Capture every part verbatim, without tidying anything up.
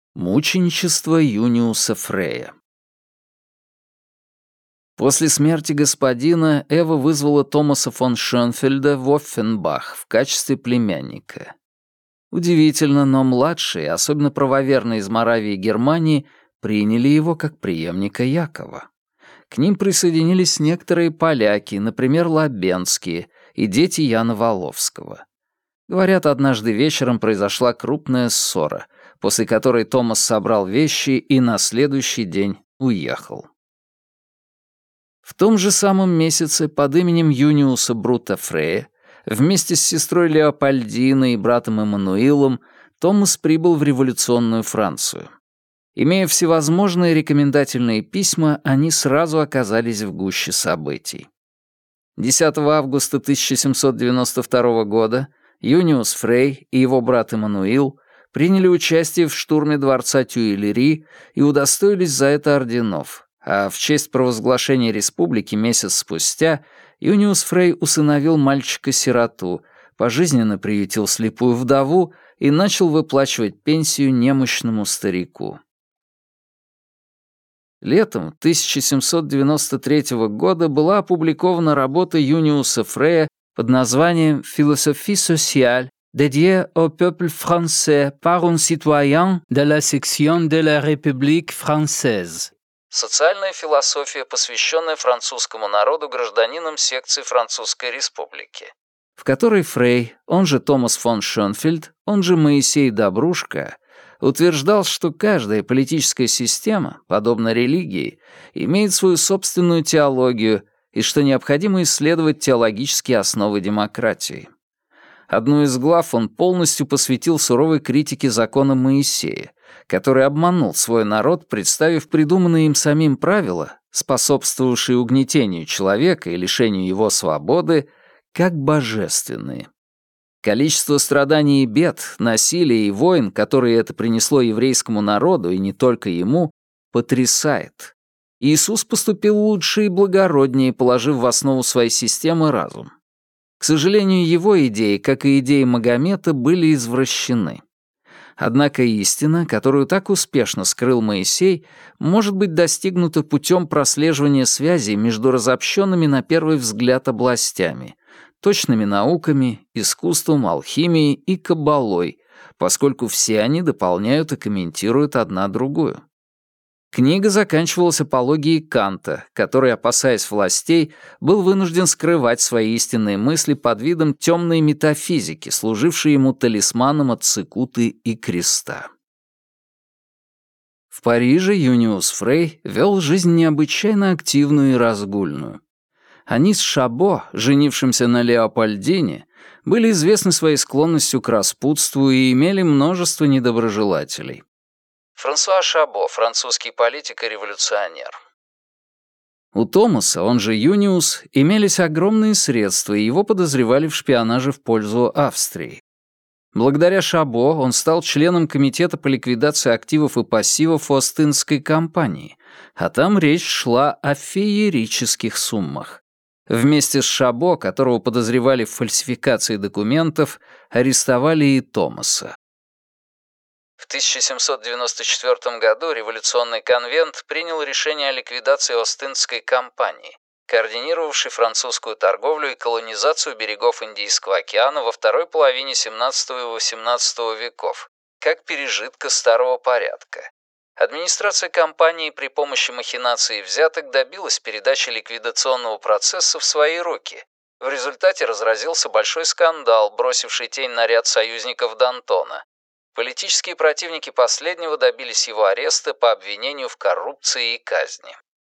Мученичество Юниуса Фрея. После смерти господина Эва вызвала Томаса фон Шönфельда в Оффенбах в качестве племянника. Удивительно, но младшие, особенно правоверные из Моравии и Германии, приняли его как преемника Якова. К ним присоединились некоторые поляки, например, Лабенские и дети Яна Воловского. Говорят, однажды вечером произошла крупная ссора, после которой Томас собрал вещи и на следующий день уехал. В том же самом месяце под именем Юниуса Брута Фрея вместе с сестрой Леопольдиной и братом Эммануилом Томас прибыл в революционную Францию. Имея всевозможные рекомендательные письма, они сразу оказались в гуще событий. десятого августа тысяча семьсот девяносто второго года Юниус Фрей и его брат Эммануил приняли участие в штурме дворца Тюильри и удостоились за это орденов, а в честь провозглашения республики месяц спустя Юниус Фрей усыновил мальчика-сироту, пожизненно приютил слепую вдову и начал выплачивать пенсию немощному старику. Летом тысяча семьсот девяносто третьего года была опубликована работа Юниуса Фрея под названием «Philosophie sociale dédiée au peuple français par un citoyen de la section de la République française». Социальная философия, посвященная французскому народу гражданинам секции Французской Республики, в которой Фрей, он же Томас фон Шönфельд, он же Моисей Добрушка, утверждал, что каждая политическая система, подобно религии, имеет свою собственную теологию и что необходимо исследовать теологические основы демократии. Одну из глав он полностью посвятил суровой критике закона Моисея, который обманул свой народ, представив придуманные им самим правила, способствовавшие угнетению человека и лишению его свободы, как божественные. Количество страданий и бед, насилия и войн, которые это принесло еврейскому народу, и не только ему, потрясает. Иисус поступил лучше и благороднее, положив в основу своей системы разум. К сожалению, его идеи, как и идеи Магомета, были извращены. Однако истина, которую так успешно скрыл Моисей, может быть достигнута путем прослеживания связей между разобщенными на первый взгляд областями, точными науками, искусством, алхимией и каббалой, поскольку все они дополняют и комментируют одна другую. Книга заканчивалась апологией Канта, который, опасаясь властей, был вынужден скрывать свои истинные мысли под видом темной метафизики, служившей ему талисманом от цикуты и креста. В Париже Юниус Фрей вел жизнь необычайно активную и разгульную. Они с Шабо, женившимся на Леопольдине, были известны своей склонностью к распутству и имели множество недоброжелателей. Франсуа Шабо, французский политик и революционер. У Томаса, он же Юниус, имелись огромные средства, и его подозревали в шпионаже в пользу Австрии. Благодаря Шабо он стал членом комитета по ликвидации активов и пассивов Остинской компании, а там речь шла о феерических суммах. Вместе с Шабо, которого подозревали в фальсификации документов, арестовали и Томаса. В тысяча семьсот девяносто четвёртом году революционный конвент принял решение о ликвидации Остинской компании, координировавшей французскую торговлю и колонизацию берегов Индийского океана во второй половине семнадцатого и восемнадцатого веков, как пережитка старого порядка. Администрация компании при помощи махинаций и взяток добилась передачи ликвидационного процесса в свои руки. В результате разразился большой скандал, бросивший тень на ряд союзников Д'Антона. Политические противники последнего добились его ареста по обвинению в коррупции и казни.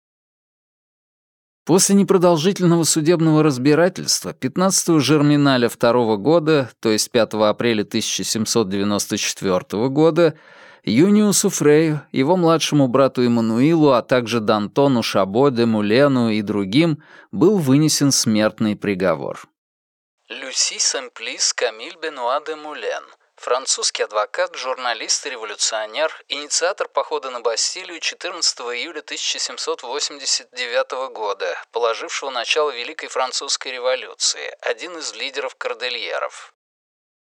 После непродолжительного судебного разбирательства пятнадцатого Жерминаля второго года, то есть пятого апреля тысяча семьсот девяносто четвёртого года, Юниусу Фрею, его младшему брату Эммануилу, а также Д'Антону, Шабо, де Мулену и другим был вынесен смертный приговор. Люси Сэмплис Камиль Бенуа де Мулен, французский адвокат, журналист и революционер, инициатор похода на Бастилию четырнадцатого июля тысяча семьсот восемьдесят девятого года, положившего начало Великой Французской революции, один из лидеров кордильеров.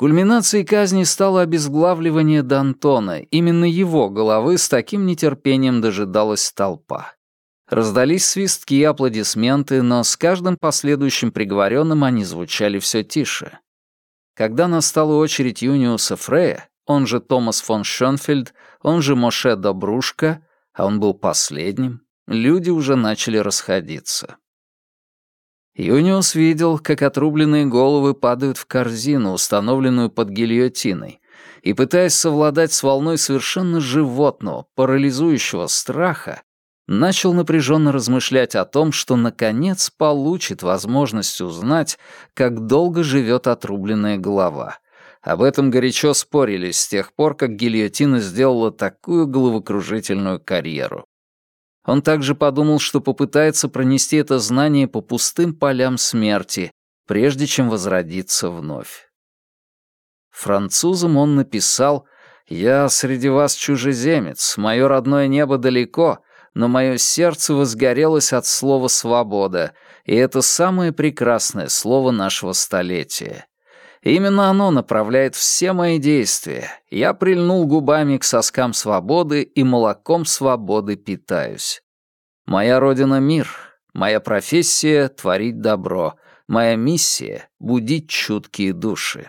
Кульминацией казни стало обезглавливание Д'Антона. Именно его головы с таким нетерпением дожидалась толпа. Раздались свистки и аплодисменты, но с каждым последующим приговоренным они звучали все тише. Когда настала очередь Юниуса Фрея, он же Томас фон Шönфельд, он же Моше Добрушка, а он был последним, люди уже начали расходиться. Юниус видел, как отрубленные головы падают в корзину, установленную под гильотиной, и, пытаясь совладать с волной совершенно животного, парализующего страха, начал напряженно размышлять о том, что, наконец, получит возможность узнать, как долго живет отрубленная голова. Об этом горячо спорили с тех пор, как гильотина сделала такую головокружительную карьеру. Он также подумал, что попытается пронести это знание по пустым полям смерти, прежде чем возродиться вновь. Французам он написал: «Я среди вас чужеземец, мое родное небо далеко, но мое сердце возгорелось от слова «свобода», и это самое прекрасное слово нашего столетия. Именно оно направляет все мои действия. Я прильнул губами к соскам свободы и молоком свободы питаюсь. Моя родина — мир, моя профессия — творить добро, моя миссия — будить чуткие души».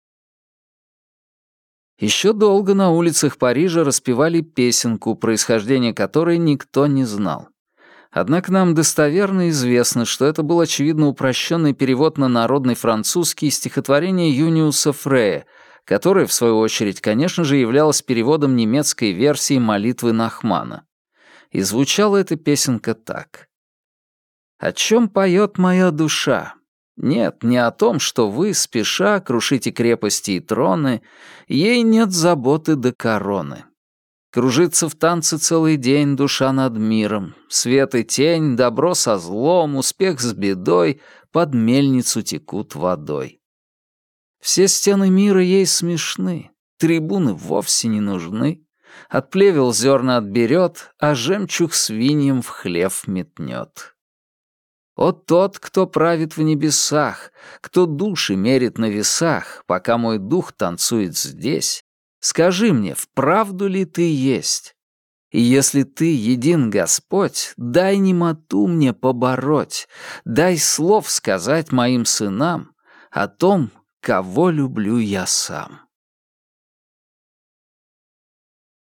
Еще долго на улицах Парижа распевали песенку, происхождение которой никто не знал. Однако нам достоверно известно, что это был, очевидно, упрощенный перевод на народный французский стихотворение Юниуса Фрея, которое, в свою очередь, конечно же, являлось переводом немецкой версии молитвы Нахмана. И звучала эта песенка так. «О чем поет моя душа? Нет, не о том, что вы, спеша, крушите крепости и троны, ей нет заботы до короны. Кружится в танце целый день душа над миром, свет и тень, добро со злом, успех с бедой под мельницу текут водой. Все стены мира ей смешны, трибуны вовсе не нужны, от плевел зерна отберет, а жемчуг свиньям в хлев метнет. О тот, кто правит в небесах, кто души мерит на весах, пока мой дух танцует здесь, скажи мне, вправду ли ты есть? И если ты един Господь, дай немоту мне побороть, дай слов сказать моим сынам о том, кого люблю я сам.